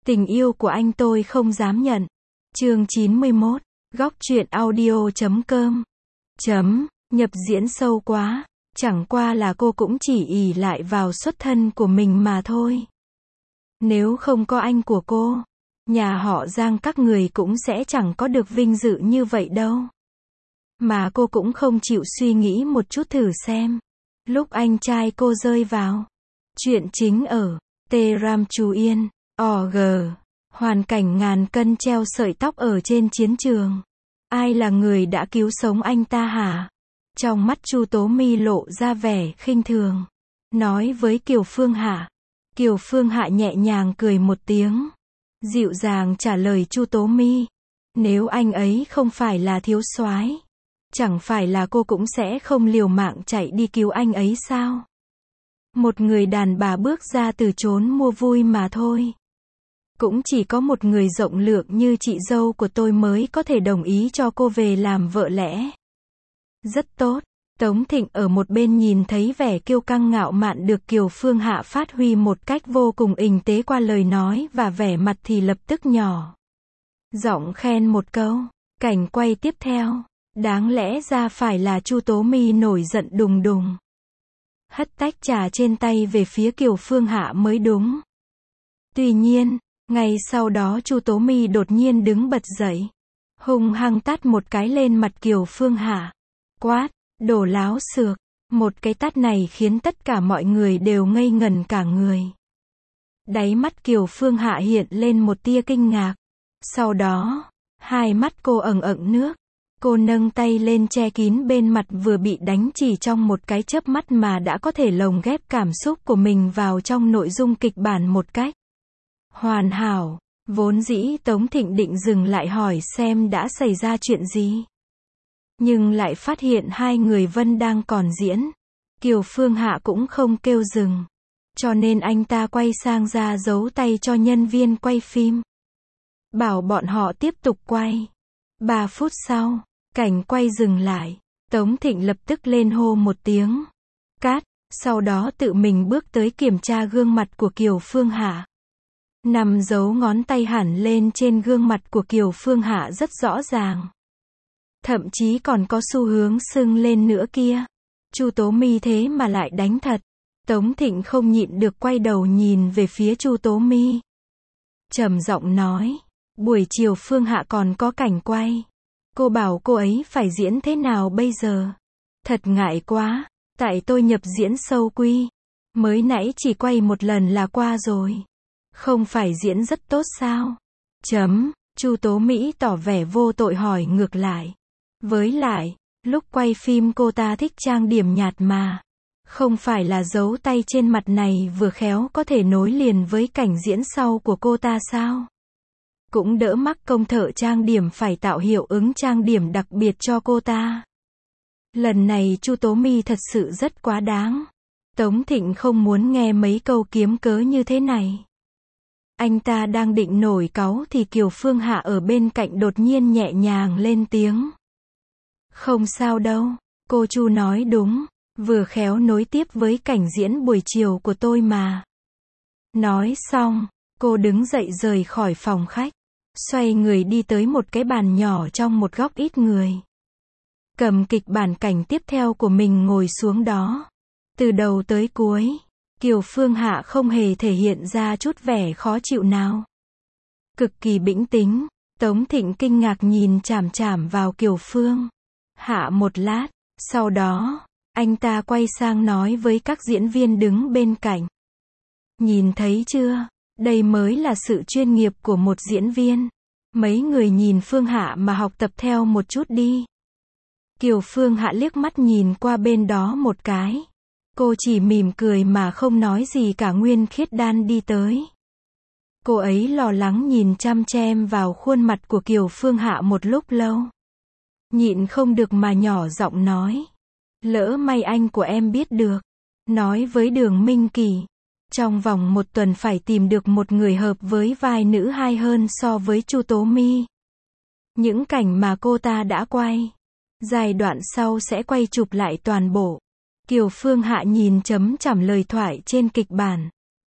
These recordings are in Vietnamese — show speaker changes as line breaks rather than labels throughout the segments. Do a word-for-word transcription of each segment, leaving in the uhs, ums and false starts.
Tình yêu của anh tôi không dám nhận. Chương chín mươi mốt. Góc truyện audio chấm com. Chấm, nhập diễn sâu quá. Chẳng qua là cô cũng chỉ ỷ lại vào xuất thân của mình mà thôi. Nếu không có anh của cô, nhà họ Giang các người cũng sẽ chẳng có được vinh dự như vậy đâu. Mà cô cũng không chịu suy nghĩ một chút thử xem. Lúc anh trai cô rơi vào. Chuyện chính ở Tê Ram Chú Yên, o giê. Hoàn cảnh ngàn cân treo sợi tóc ở trên chiến trường. Ai là người đã cứu sống anh ta hả? Trong mắt Chu Tố My lộ ra vẻ khinh thường. Nói với Kiều Phương Hạ. Kiều Phương Hạ nhẹ nhàng cười một tiếng. Dịu dàng trả lời Chu Tố My. Nếu anh ấy không phải là thiếu soái, chẳng phải là cô cũng sẽ không liều mạng chạy đi cứu anh ấy sao? Một người đàn bà bước ra từ chốn mua vui mà thôi. Cũng chỉ có một người rộng lượng như chị dâu của tôi mới có thể đồng ý cho cô về làm vợ lẽ. Rất tốt. Tống Thịnh ở một bên nhìn thấy vẻ kiêu căng ngạo mạn được Kiều Phương Hạ phát huy một cách vô cùng ình tế qua lời nói và vẻ mặt thì lập tức nhỏ giọng khen một câu. Cảnh quay tiếp theo. Đáng lẽ ra phải là Chu Tố My nổi giận đùng đùng. Hất tách trà trên tay về phía Kiều Phương Hạ mới đúng. Tuy nhiên, ngay sau đó Chu Tố My đột nhiên đứng bật dậy. Hung hăng tát một cái lên mặt Kiều Phương Hạ. Quát, đồ láo xược. Một cái tát này khiến tất cả mọi người đều ngây ngẩn cả người. Đáy mắt Kiều Phương Hạ hiện lên một tia kinh ngạc. Sau đó, hai mắt cô ẩn ẩn nước. Cô nâng tay lên che kín bên mặt vừa bị đánh chỉ trong một cái chớp mắt mà đã có thể lồng ghép cảm xúc của mình vào trong nội dung kịch bản một cách hoàn hảo. Vốn dĩ Tống Thịnh định dừng lại hỏi xem đã xảy ra chuyện gì. Nhưng lại phát hiện hai người Vân đang còn diễn. Kiều Phương Hạ cũng không kêu dừng. Cho nên anh ta quay sang ra giấu tay cho nhân viên quay phim. Bảo bọn họ tiếp tục quay. Ba phút sau, cảnh quay dừng lại. Tống Thịnh lập tức lên hô một tiếng. Cát, sau đó tự mình bước tới kiểm tra gương mặt của Kiều Phương Hạ. Nằm dấu ngón tay hẳn lên trên gương mặt của Kiều Phương Hạ rất rõ ràng. Thậm chí còn có xu hướng sưng lên nữa kia. Chu Tố My thế mà lại đánh thật. Tống Thịnh không nhịn được quay đầu nhìn về phía Chu Tố My. Trầm giọng nói. Buổi chiều Phương Hạ còn có cảnh quay. Cô bảo cô ấy phải diễn thế nào bây giờ? Thật ngại quá. Tại tôi nhập diễn sâu quy. Mới nãy chỉ quay một lần là qua rồi. Không phải diễn rất tốt sao? Chấm. Chu Tố Mỹ tỏ vẻ vô tội hỏi ngược lại. Với lại, lúc quay phim cô ta thích trang điểm nhạt mà. Không phải là dấu tay trên mặt này vừa khéo có thể nối liền với cảnh diễn sau của cô ta sao? Cũng đỡ mắc công thợ trang điểm phải tạo hiệu ứng trang điểm đặc biệt cho cô ta. Lần này Chu Tố My thật sự rất quá đáng. Tống Thịnh không muốn nghe mấy câu kiếm cớ như thế này. Anh ta đang định nổi cáu thì Kiều Phương Hạ ở bên cạnh đột nhiên nhẹ nhàng lên tiếng. Không sao đâu, cô Chu nói đúng, vừa khéo nối tiếp với cảnh diễn buổi chiều của tôi mà. Nói xong, cô đứng dậy rời khỏi phòng khách, xoay người đi tới một cái bàn nhỏ trong một góc ít người. Cầm kịch bản cảnh tiếp theo của mình ngồi xuống đó. Từ đầu tới cuối, Kiều Phương Hạ không hề thể hiện ra chút vẻ khó chịu nào. Cực kỳ bĩnh tĩnh. Tống Thịnh kinh ngạc nhìn chằm chằm vào Kiều Phương Hạ một lát, sau đó, anh ta quay sang nói với các diễn viên đứng bên cạnh. Nhìn thấy chưa, đây mới là sự chuyên nghiệp của một diễn viên. Mấy người nhìn Phương Hạ mà học tập theo một chút đi. Kiều Phương Hạ liếc mắt nhìn qua bên đó một cái. Cô chỉ mỉm cười mà không nói gì cả. Nguyên Khiết Đan đi tới. Cô ấy lo lắng nhìn chăm chăm vào khuôn mặt của Kiều Phương Hạ một lúc lâu. Nhịn không được mà nhỏ giọng nói. Lỡ may anh của em biết được. Nói với Đường Minh Kỳ. Trong vòng một tuần phải tìm được một người hợp với vai nữ hay hơn so với Chu Tố My. Những cảnh mà cô ta đã quay. Giai đoạn sau sẽ quay chụp lại toàn bộ. Kiều Phương Hạ nhìn chấm chằm lời thoại trên kịch bản.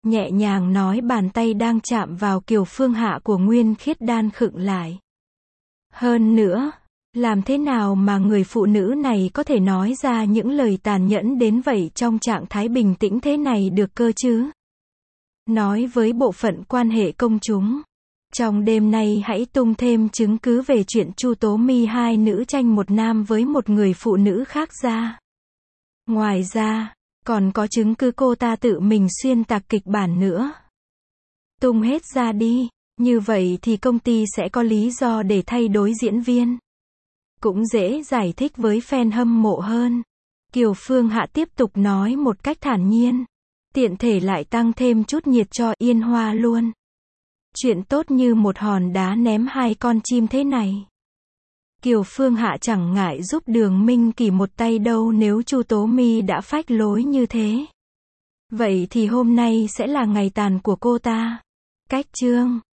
nhẹ nhàng nói, bàn tay đang chạm vào Kiều Phương Hạ của Nguyên Khiết Đan khựng lại. Hơn nữa, làm thế nào mà người phụ nữ này có thể nói ra những lời tàn nhẫn đến vậy trong trạng thái bình tĩnh thế này được cơ chứ? Nói với bộ phận quan hệ công chúng, trong đêm nay hãy tung thêm chứng cứ về chuyện Chu Tố My hai nữ tranh một nam với một người phụ nữ khác ra. Ngoài ra, còn có chứng cứ cô ta tự mình xuyên tạc kịch bản nữa. Tung hết ra đi, như vậy thì công ty sẽ có lý do để thay đổi diễn viên. Cũng dễ giải thích với fan hâm mộ hơn. Kiều Phương Hạ tiếp tục nói một cách thản nhiên. Tiện thể lại tăng thêm chút nhiệt cho Yên Hoa luôn. Chuyện tốt như một hòn đá ném hai con chim thế này. Kiều Phương Hạ chẳng ngại giúp Đường Minh Kỳ một tay đâu nếu Chu Tố My đã phách lối như thế. Vậy thì hôm nay sẽ là ngày tàn của cô ta. Cách chương